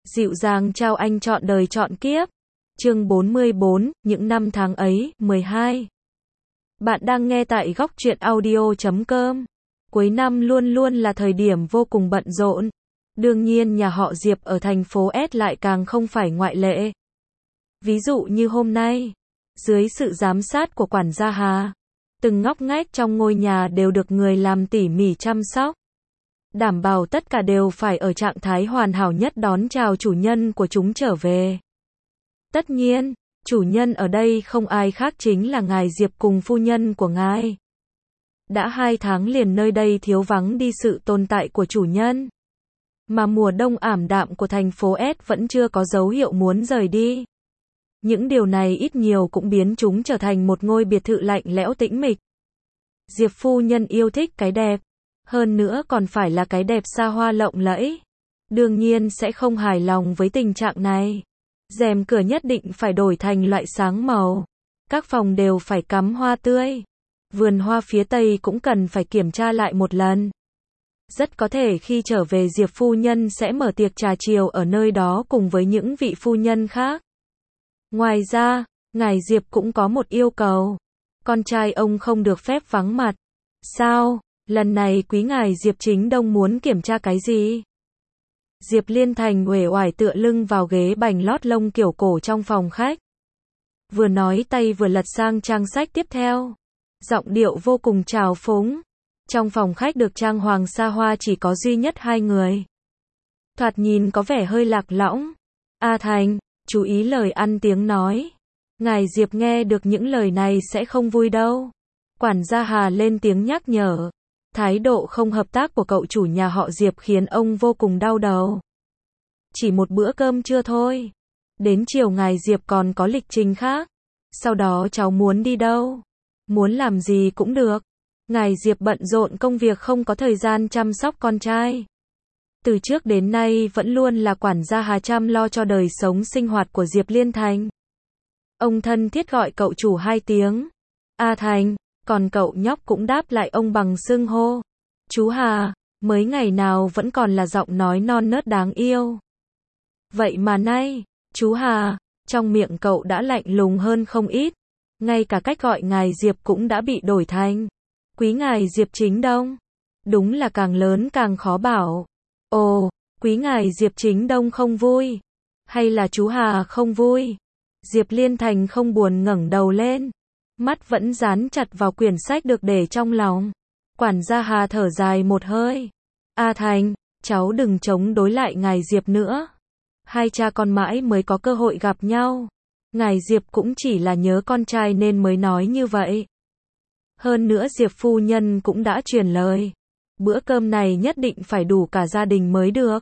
Dịu dàng trao anh trọn đời trọn kiếp. Chương 44, những năm tháng ấy, 12. Bạn đang nghe tại góc truyện audio.com. Cuối năm luôn luôn là thời điểm vô cùng bận rộn. Đương nhiên nhà họ Diệp ở thành phố S lại càng không phải ngoại lệ. Ví dụ như hôm nay, dưới sự giám sát của quản gia Hà, từng ngóc ngách trong ngôi nhà đều được người làm tỉ mỉ chăm sóc. Đảm bảo tất cả đều phải ở trạng thái hoàn hảo nhất đón chào chủ nhân của chúng trở về. Tất nhiên, chủ nhân ở đây không ai khác chính là ngài Diệp cùng phu nhân của ngài. Đã 2 tháng liền nơi đây thiếu vắng đi sự tồn tại của chủ nhân. Mà mùa đông ảm đạm của thành phố S vẫn chưa có dấu hiệu muốn rời đi. Những điều này ít nhiều cũng biến chúng trở thành một ngôi biệt thự lạnh lẽo tĩnh mịch. Diệp phu nhân yêu thích cái đẹp. Hơn nữa còn phải là cái đẹp xa hoa lộng lẫy. Đương nhiên sẽ không hài lòng với tình trạng này. Rèm cửa nhất định phải đổi thành loại sáng màu. Các phòng đều phải cắm hoa tươi. Vườn hoa phía tây cũng cần phải kiểm tra lại một lần. Rất có thể khi trở về Diệp phu nhân sẽ mở tiệc trà chiều ở nơi đó cùng với những vị phu nhân khác. Ngoài ra, ngài Diệp cũng có một yêu cầu. Con trai ông không được phép vắng mặt. Sao? Lần này quý ngài Diệp Chính Đông muốn kiểm tra cái gì? Diệp Liên Thành uể oải tựa lưng vào ghế bành lót lông kiểu cổ trong phòng khách. Vừa nói tay vừa lật sang trang sách tiếp theo. Giọng điệu vô cùng trào phúng. Trong phòng khách được trang hoàng xa hoa chỉ có duy nhất 2 người. Thoạt nhìn có vẻ hơi lạc lõng. A Thành, chú ý lời ăn tiếng nói. Ngài Diệp nghe được những lời này sẽ không vui đâu. Quản gia Hà lên tiếng nhắc nhở. Thái độ không hợp tác của cậu chủ nhà họ Diệp khiến ông vô cùng đau đầu. Chỉ một bữa cơm trưa thôi. Đến chiều ngài Diệp còn có lịch trình khác. Sau đó cháu muốn đi đâu? Muốn làm gì cũng được. Ngài Diệp bận rộn công việc không có thời gian chăm sóc con trai. Từ trước đến nay vẫn luôn là quản gia Hà chăm lo cho đời sống sinh hoạt của Diệp Liên Thành. Ông thân thiết gọi cậu chủ 2 tiếng. A Thành. Còn cậu nhóc cũng đáp lại ông bằng xưng hô. Chú Hà, mới ngày nào vẫn còn là giọng nói non nớt đáng yêu. Vậy mà nay, chú Hà, trong miệng cậu đã lạnh lùng hơn không ít. Ngay cả cách gọi ngài Diệp cũng đã bị đổi thành quý ngài Diệp Chính Đông. Đúng là càng lớn càng khó bảo. Ồ, quý ngài Diệp Chính Đông không vui. Hay là chú Hà không vui? Diệp Liên Thành không buồn ngẩng đầu lên. Mắt vẫn dán chặt vào quyển sách được để trong lòng. Quản gia Hà thở dài một hơi. A Thành, cháu đừng chống đối lại ngài Diệp nữa. 2 cha con mãi mới có cơ hội gặp nhau. Ngài Diệp cũng chỉ là nhớ con trai nên mới nói như vậy. Hơn nữa Diệp phu nhân cũng đã truyền lời. Bữa cơm này nhất định phải đủ cả gia đình mới được.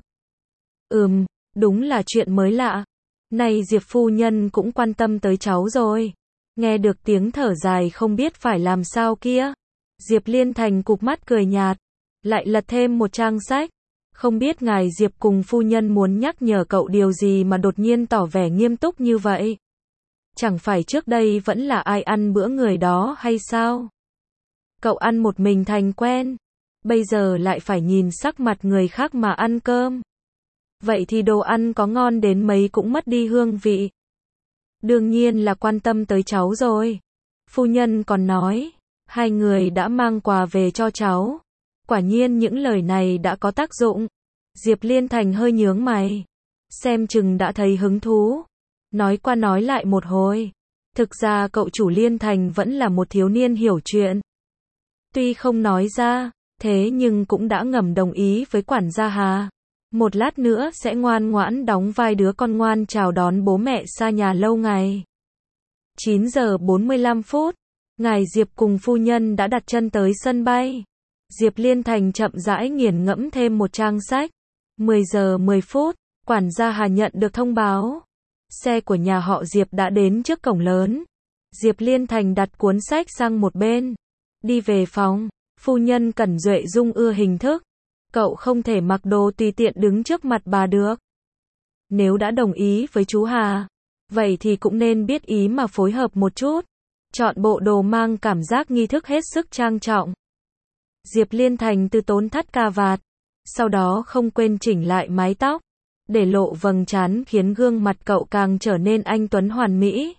Đúng là chuyện mới lạ. Này Diệp phu nhân cũng quan tâm tới cháu rồi. Nghe được tiếng thở dài không biết phải làm sao kia. Diệp Liên Thành cụp mắt cười nhạt. Lại lật thêm một trang sách. Không biết ngài Diệp cùng phu nhân muốn nhắc nhở cậu điều gì mà đột nhiên tỏ vẻ nghiêm túc như vậy. Chẳng phải trước đây vẫn là ai ăn bữa người đó hay sao? Cậu ăn một mình thành quen. Bây giờ lại phải nhìn sắc mặt người khác mà ăn cơm. Vậy thì đồ ăn có ngon đến mấy cũng mất đi hương vị. Đương nhiên là quan tâm tới cháu rồi. Phu nhân còn nói, 2 người đã mang quà về cho cháu. Quả nhiên những lời này đã có tác dụng. Diệp Liên Thành hơi nhướng mày. Xem chừng đã thấy hứng thú. Nói qua nói lại một hồi. Thực ra cậu chủ Liên Thành vẫn là một thiếu niên hiểu chuyện. Tuy không nói ra, thế nhưng cũng đã ngầm đồng ý với quản gia Hà. Một lát nữa sẽ ngoan ngoãn đóng vai đứa con ngoan chào đón bố mẹ xa nhà lâu ngày. 9 giờ 45 phút, ngài Diệp cùng phu nhân đã đặt chân tới sân bay. Diệp Liên Thành chậm rãi nghiền ngẫm thêm một trang sách. 10 giờ 10 phút, quản gia Hà nhận được thông báo. Xe của nhà họ Diệp đã đến trước cổng lớn. Diệp Liên Thành đặt cuốn sách sang một bên. Đi về phòng, phu nhân Cẩn Duệ Dung ưa hình thức. Cậu không thể mặc đồ tùy tiện đứng trước mặt bà được. Nếu đã đồng ý với chú Hà, vậy thì cũng nên biết ý mà phối hợp một chút. Chọn bộ đồ mang cảm giác nghi thức hết sức trang trọng. Diệp Liên Thành từ tốn thắt cà vạt. Sau đó không quên chỉnh lại mái tóc. để lộ vầng trán khiến gương mặt cậu càng trở nên anh tuấn hoàn mỹ.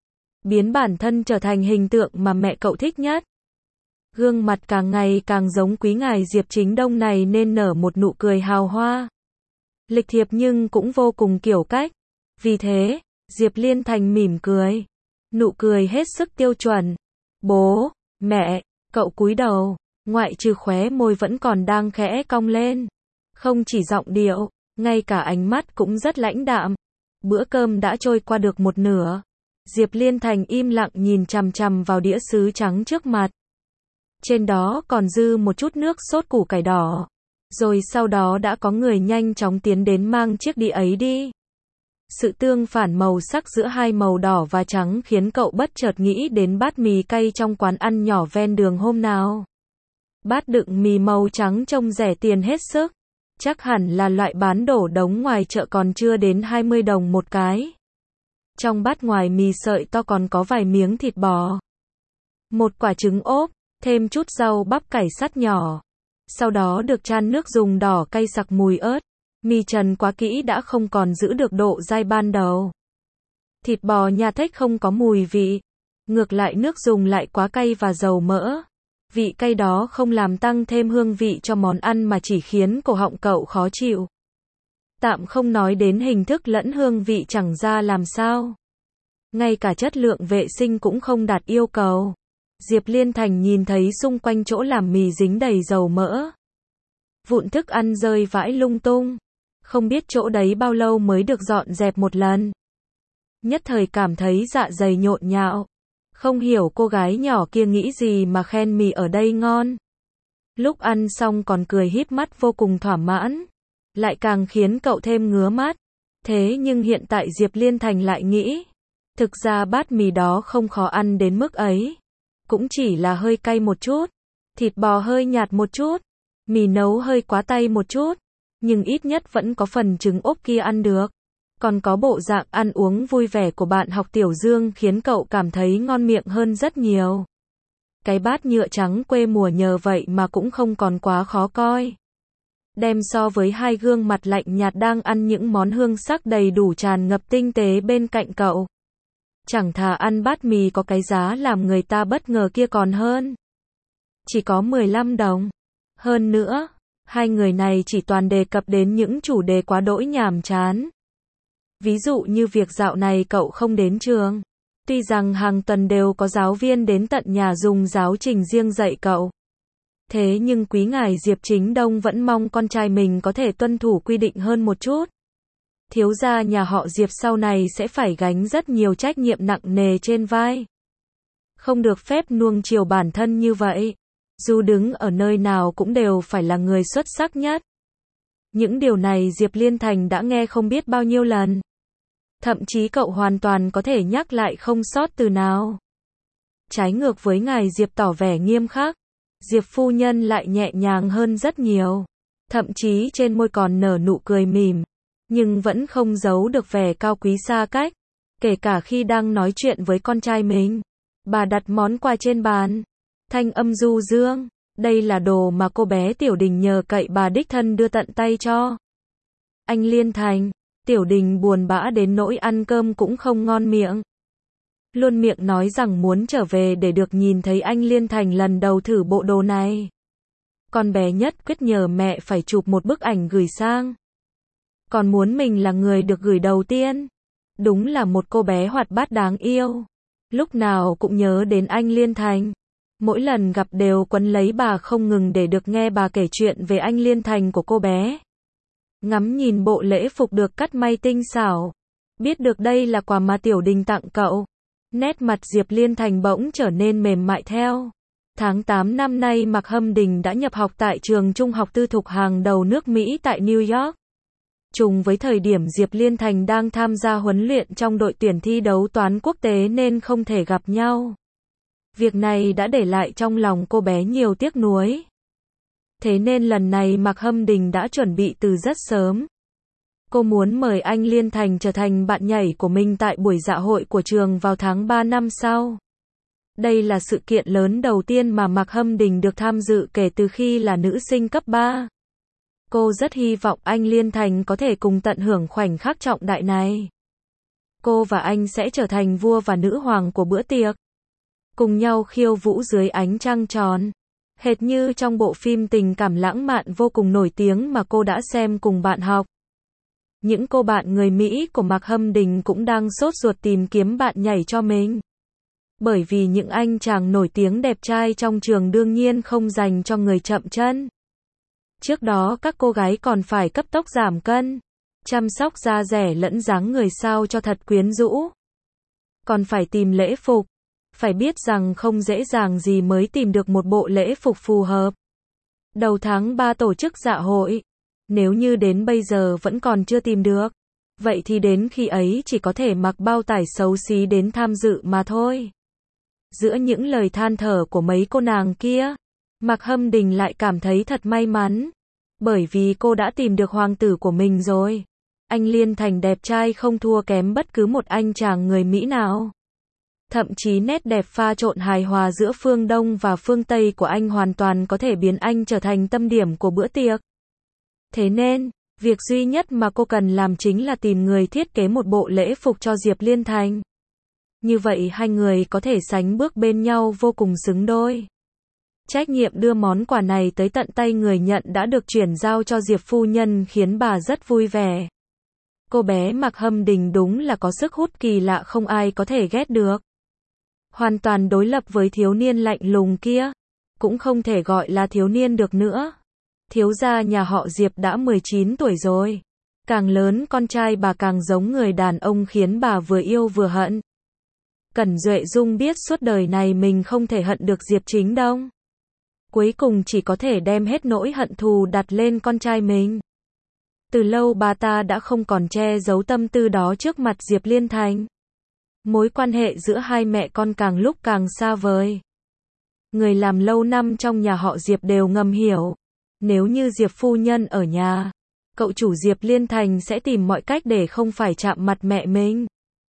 Biến bản thân trở thành hình tượng mà mẹ cậu thích nhất. Gương mặt càng ngày càng giống quý ngài Diệp Chính Đông này nên nở một nụ cười hào hoa. Lịch thiệp nhưng cũng vô cùng kiểu cách. Vì thế, Diệp Liên Thành mỉm cười. Nụ cười hết sức tiêu chuẩn. Bố, mẹ, cậu cúi đầu, ngoại trừ khóe môi vẫn còn đang khẽ cong lên. Không chỉ giọng điệu, ngay cả ánh mắt cũng rất lãnh đạm. Bữa cơm đã trôi qua được một nửa. Diệp Liên Thành im lặng nhìn chằm chằm vào đĩa sứ trắng trước mặt. Trên đó còn dư một chút nước sốt củ cải đỏ. Rồi sau đó đã có người nhanh chóng tiến đến mang chiếc đĩa ấy đi. Sự tương phản màu sắc giữa hai màu đỏ và trắng khiến cậu bất chợt nghĩ đến bát mì cay trong quán ăn nhỏ ven đường hôm nào. Bát đựng mì màu trắng trông rẻ tiền hết sức. Chắc hẳn là loại bán đổ đống ngoài chợ còn chưa đến 20 đồng một cái. Trong bát ngoài mì sợi to còn có vài miếng thịt bò. Một quả trứng ốp, thêm chút rau bắp cải sắt nhỏ. Sau đó được chan nước dùng đỏ cay sặc mùi ớt. Mì trần quá kỹ đã không còn giữ được độ dai ban đầu. Thịt bò nhà thếch không có mùi vị. Ngược lại nước dùng lại quá cay và dầu mỡ. Vị cay đó không làm tăng thêm hương vị cho món ăn mà chỉ khiến cổ họng cậu khó chịu. Tạm không nói đến hình thức lẫn hương vị chẳng ra làm sao. Ngay cả chất lượng vệ sinh cũng không đạt yêu cầu. Diệp Liên Thành nhìn thấy xung quanh chỗ làm mì dính đầy dầu mỡ. Vụn thức ăn rơi vãi lung tung. Không biết chỗ đấy bao lâu mới được dọn dẹp một lần. Nhất thời cảm thấy dạ dày nhộn nhạo. Không hiểu cô gái nhỏ kia nghĩ gì mà khen mì ở đây ngon. Lúc ăn xong còn cười híp mắt vô cùng thỏa mãn. Lại càng khiến cậu thêm ngứa mắt. Thế nhưng hiện tại Diệp Liên Thành lại nghĩ. Thực ra bát mì đó không khó ăn đến mức ấy. Cũng chỉ là hơi cay một chút. Thịt bò hơi nhạt một chút. Mì nấu hơi quá tay một chút. Nhưng ít nhất vẫn có phần trứng ốp kia ăn được. Còn có bộ dạng ăn uống vui vẻ của bạn học Tiểu Dương khiến cậu cảm thấy ngon miệng hơn rất nhiều. Cái bát nhựa trắng quê mùa nhờ vậy mà cũng không còn quá khó coi. Đem so với hai gương mặt lạnh nhạt đang ăn những món hương sắc đầy đủ tràn ngập tinh tế bên cạnh cậu. Chẳng thà ăn bát mì có cái giá làm người ta bất ngờ kia còn hơn. Chỉ có 15 đồng. Hơn nữa, hai người này chỉ toàn đề cập đến những chủ đề quá đỗi nhàm chán. Ví dụ như việc dạo này cậu không đến trường. Tuy rằng hàng tuần đều có giáo viên đến tận nhà dùng giáo trình riêng dạy cậu. Thế nhưng quý ngài Diệp Chính Đông vẫn mong con trai mình có thể tuân thủ quy định hơn một chút. Thiếu gia nhà họ Diệp sau này sẽ phải gánh rất nhiều trách nhiệm nặng nề trên vai. Không được phép nuông chiều bản thân như vậy. Dù đứng ở nơi nào cũng đều phải là người xuất sắc nhất. Những điều này Diệp Liên Thành đã nghe không biết bao nhiêu lần. Thậm chí cậu hoàn toàn có thể nhắc lại không sót từ nào. Trái ngược với ngài Diệp tỏ vẻ nghiêm khắc, Diệp phu nhân lại nhẹ nhàng hơn rất nhiều. Thậm chí trên môi còn nở nụ cười mỉm, nhưng vẫn không giấu được vẻ cao quý xa cách. Kể cả khi đang nói chuyện với con trai mình, bà đặt món quà trên bàn. Thanh âm du dương, đây là đồ mà cô bé Tiểu Đình nhờ cậy bà đích thân đưa tận tay cho. Anh Liên Thành, Tiểu Đình buồn bã đến nỗi ăn cơm cũng không ngon miệng. Luôn miệng nói rằng muốn trở về để được nhìn thấy anh Liên Thành lần đầu thử bộ đồ này. Con bé nhất quyết nhờ mẹ phải chụp một bức ảnh gửi sang. Còn muốn mình là người được gửi đầu tiên. Đúng là một cô bé hoạt bát đáng yêu. Lúc nào cũng nhớ đến anh Liên Thành. Mỗi lần gặp đều quấn lấy bà không ngừng để được nghe bà kể chuyện về anh Liên Thành của cô bé. Ngắm nhìn bộ lễ phục được cắt may tinh xảo. Biết được đây là quà mà Tiểu Đình tặng cậu. Nét mặt Diệp Liên Thành bỗng trở nên mềm mại theo. Tháng 8 năm nay Mạc Hâm Đình đã nhập học tại trường trung học tư thục hàng đầu nước Mỹ tại New York. Trùng với thời điểm Diệp Liên Thành đang tham gia huấn luyện trong đội tuyển thi đấu toán quốc tế nên không thể gặp nhau. Việc này đã để lại trong lòng cô bé nhiều tiếc nuối. Thế nên lần này Mạc Hâm Đình đã chuẩn bị từ rất sớm. Cô muốn mời anh Liên Thành trở thành bạn nhảy của mình tại buổi dạ hội của trường vào tháng 3 năm sau. Đây là sự kiện lớn đầu tiên mà Mạc Hâm Đình được tham dự kể từ khi là nữ sinh cấp 3. Cô rất hy vọng anh Liên Thành có thể cùng tận hưởng khoảnh khắc trọng đại này. Cô và anh sẽ trở thành vua và nữ hoàng của bữa tiệc. Cùng nhau khiêu vũ dưới ánh trăng tròn. Hệt như trong bộ phim tình cảm lãng mạn vô cùng nổi tiếng mà cô đã xem cùng bạn học. Những cô bạn người Mỹ của Mạc Hâm Đình cũng đang sốt ruột tìm kiếm bạn nhảy cho mình. Bởi vì những anh chàng nổi tiếng đẹp trai trong trường đương nhiên không dành cho người chậm chân. Trước đó các cô gái còn phải cấp tốc giảm cân, chăm sóc da dẻ lẫn dáng người sao cho thật quyến rũ. Còn phải tìm lễ phục. Phải biết rằng không dễ dàng gì mới tìm được một bộ lễ phục phù hợp. Đầu tháng 3 tổ chức dạ hội. Nếu như đến bây giờ vẫn còn chưa tìm được, vậy thì đến khi ấy chỉ có thể mặc bao tải xấu xí đến tham dự mà thôi. Giữa những lời than thở của mấy cô nàng kia, Mạc Hâm Đình lại cảm thấy thật may mắn. Bởi vì cô đã tìm được hoàng tử của mình rồi. Anh Liên Thành đẹp trai không thua kém bất cứ một anh chàng người Mỹ nào. Thậm chí nét đẹp pha trộn hài hòa giữa phương Đông và phương Tây của anh hoàn toàn có thể biến anh trở thành tâm điểm của bữa tiệc. Thế nên, việc duy nhất mà cô cần làm chính là tìm người thiết kế một bộ lễ phục cho Diệp Liên Thành. Như vậy hai người có thể sánh bước bên nhau vô cùng xứng đôi. Trách nhiệm đưa món quà này tới tận tay người nhận đã được chuyển giao cho Diệp phu nhân khiến bà rất vui vẻ. Cô bé Mạc Hâm Đình đúng là có sức hút kỳ lạ không ai có thể ghét được. Hoàn toàn đối lập với thiếu niên lạnh lùng kia. Cũng không thể gọi là thiếu niên được nữa. Thiếu gia nhà họ Diệp đã 19 tuổi rồi. Càng lớn con trai bà càng giống người đàn ông khiến bà vừa yêu vừa hận. Cẩn Duệ Dung biết suốt đời này mình không thể hận được Diệp Chính Đông. Cuối cùng chỉ có thể đem hết nỗi hận thù đặt lên con trai mình. Từ lâu bà ta đã không còn che giấu tâm tư đó trước mặt Diệp Liên Thành. Mối quan hệ giữa hai mẹ con càng lúc càng xa vời. Người làm lâu năm trong nhà họ Diệp đều ngầm hiểu. Nếu như Diệp phu nhân ở nhà, cậu chủ Diệp Liên Thành sẽ tìm mọi cách để không phải chạm mặt mẹ mình.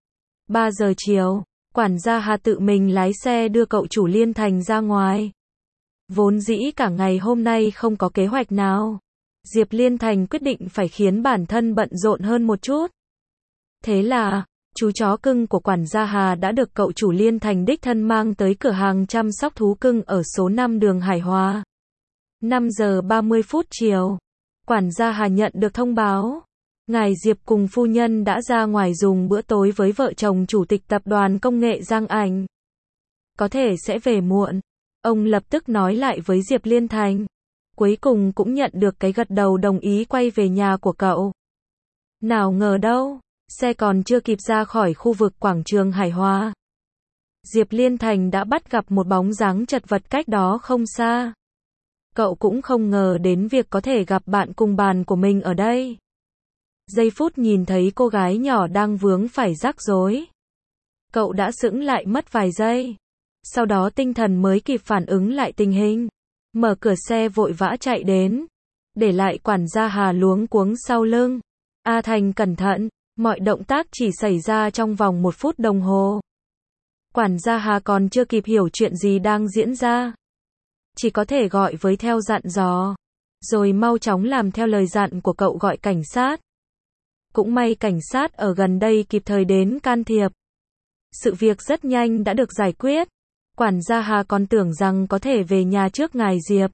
3 giờ chiều, quản gia Hà tự mình lái xe đưa cậu chủ Liên Thành ra ngoài. Vốn dĩ cả ngày hôm nay không có kế hoạch nào. Diệp Liên Thành quyết định phải khiến bản thân bận rộn hơn một chút. Thế là, chú chó cưng của quản gia Hà đã được cậu chủ Liên Thành đích thân mang tới cửa hàng chăm sóc thú cưng ở số 5 đường Hải Hòa. 5 giờ 30 phút chiều, quản gia Hà nhận được thông báo. Ngài Diệp cùng phu nhân đã ra ngoài dùng bữa tối với vợ chồng chủ tịch tập đoàn công nghệ Giang Ảnh. Có thể sẽ về muộn. Ông lập tức nói lại với Diệp Liên Thành. Cuối cùng cũng nhận được cái gật đầu đồng ý quay về nhà của cậu. Nào ngờ đâu, xe còn chưa kịp ra khỏi khu vực quảng trường Hải Hòa. Diệp Liên Thành đã bắt gặp một bóng dáng chật vật cách đó không xa. Cậu cũng không ngờ đến việc có thể gặp bạn cùng bàn của mình ở đây. Giây phút nhìn thấy cô gái nhỏ đang vướng phải rắc rối. Cậu đã sững lại mất vài giây. Sau đó tinh thần mới kịp phản ứng lại tình hình. Mở cửa xe vội vã chạy đến. Để lại quản gia Hà luống cuống sau lưng. A Thành cẩn thận, mọi động tác chỉ xảy ra trong vòng 1 phút đồng hồ. Quản gia Hà còn chưa kịp hiểu chuyện gì đang diễn ra. Chỉ có thể gọi với theo dặn dò. Rồi mau chóng làm theo lời dặn của cậu gọi cảnh sát. Cũng may cảnh sát ở gần đây kịp thời đến can thiệp. Sự việc rất nhanh đã được giải quyết. Quản gia Hà còn tưởng rằng có thể về nhà trước ngài Diệp.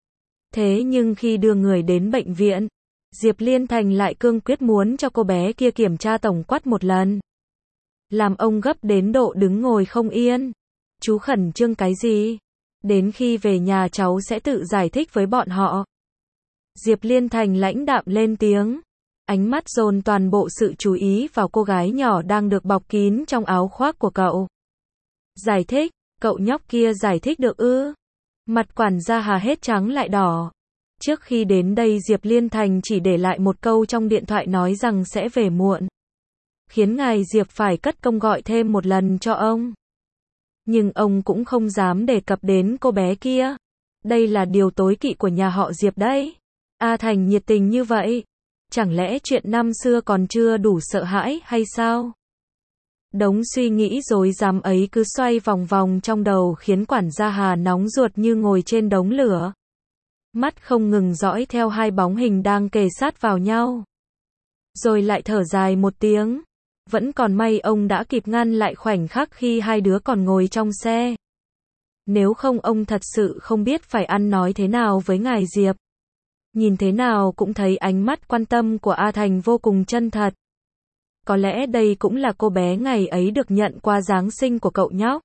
Thế nhưng khi đưa người đến bệnh viện, Diệp Liên Thành lại cương quyết muốn cho cô bé kia kiểm tra tổng quát một lần. Làm ông gấp đến độ đứng ngồi không yên. Chú khẩn trương cái gì? Đến khi về nhà cháu sẽ tự giải thích với bọn họ. Diệp Liên Thành lãnh đạm lên tiếng. Ánh mắt dồn toàn bộ sự chú ý vào cô gái nhỏ đang được bọc kín trong áo khoác của cậu. Giải thích, cậu nhóc kia giải thích được ư? Mặt quản gia Hà hết trắng lại đỏ. Trước khi đến đây Diệp Liên Thành chỉ để lại một câu trong điện thoại nói rằng sẽ về muộn. Khiến ngài Diệp phải cất công gọi thêm một lần cho ông. Nhưng ông cũng không dám đề cập đến cô bé kia. Đây là điều tối kỵ của nhà họ Diệp đấy. A Thành nhiệt tình như vậy. Chẳng lẽ chuyện năm xưa còn chưa đủ sợ hãi hay sao? Đống suy nghĩ rối rắm ấy cứ xoay vòng vòng trong đầu khiến quản gia Hà nóng ruột như ngồi trên đống lửa. mắt không ngừng dõi theo hai bóng hình đang kề sát vào nhau. Rồi lại thở dài một tiếng. Vẫn còn may ông đã kịp ngăn lại khoảnh khắc khi hai đứa còn ngồi trong xe. Nếu không ông thật sự không biết phải ăn nói thế nào với ngài Diệp. Nhìn thế nào cũng thấy ánh mắt quan tâm của A Thành vô cùng chân thật. Có lẽ đây cũng là cô bé ngày ấy được nhận qua Giáng sinh của cậu nhóc.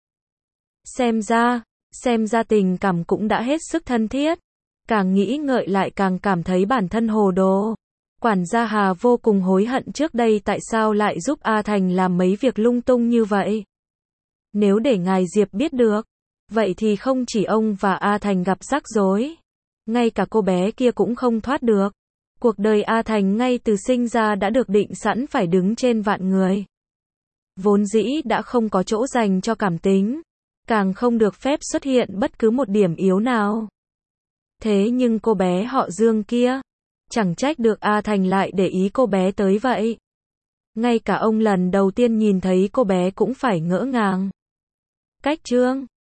Xem ra tình cảm cũng đã hết sức thân thiết. Càng nghĩ ngợi lại càng cảm thấy bản thân hồ đồ. Quản gia Hà vô cùng hối hận trước đây tại sao lại giúp A Thành làm mấy việc lung tung như vậy. Nếu để ngài Diệp biết được, vậy thì không chỉ ông và A Thành gặp rắc rối, ngay cả cô bé kia cũng không thoát được. Cuộc đời A Thành ngay từ sinh ra đã được định sẵn phải đứng trên vạn người. Vốn dĩ đã không có chỗ dành cho cảm tính, càng không được phép xuất hiện bất cứ một điểm yếu nào. Thế nhưng cô bé họ Dương kia, chẳng trách được A Thành lại để ý cô bé tới vậy. Ngay cả ông lần đầu tiên nhìn thấy cô bé cũng phải ngỡ ngàng. Cách Trương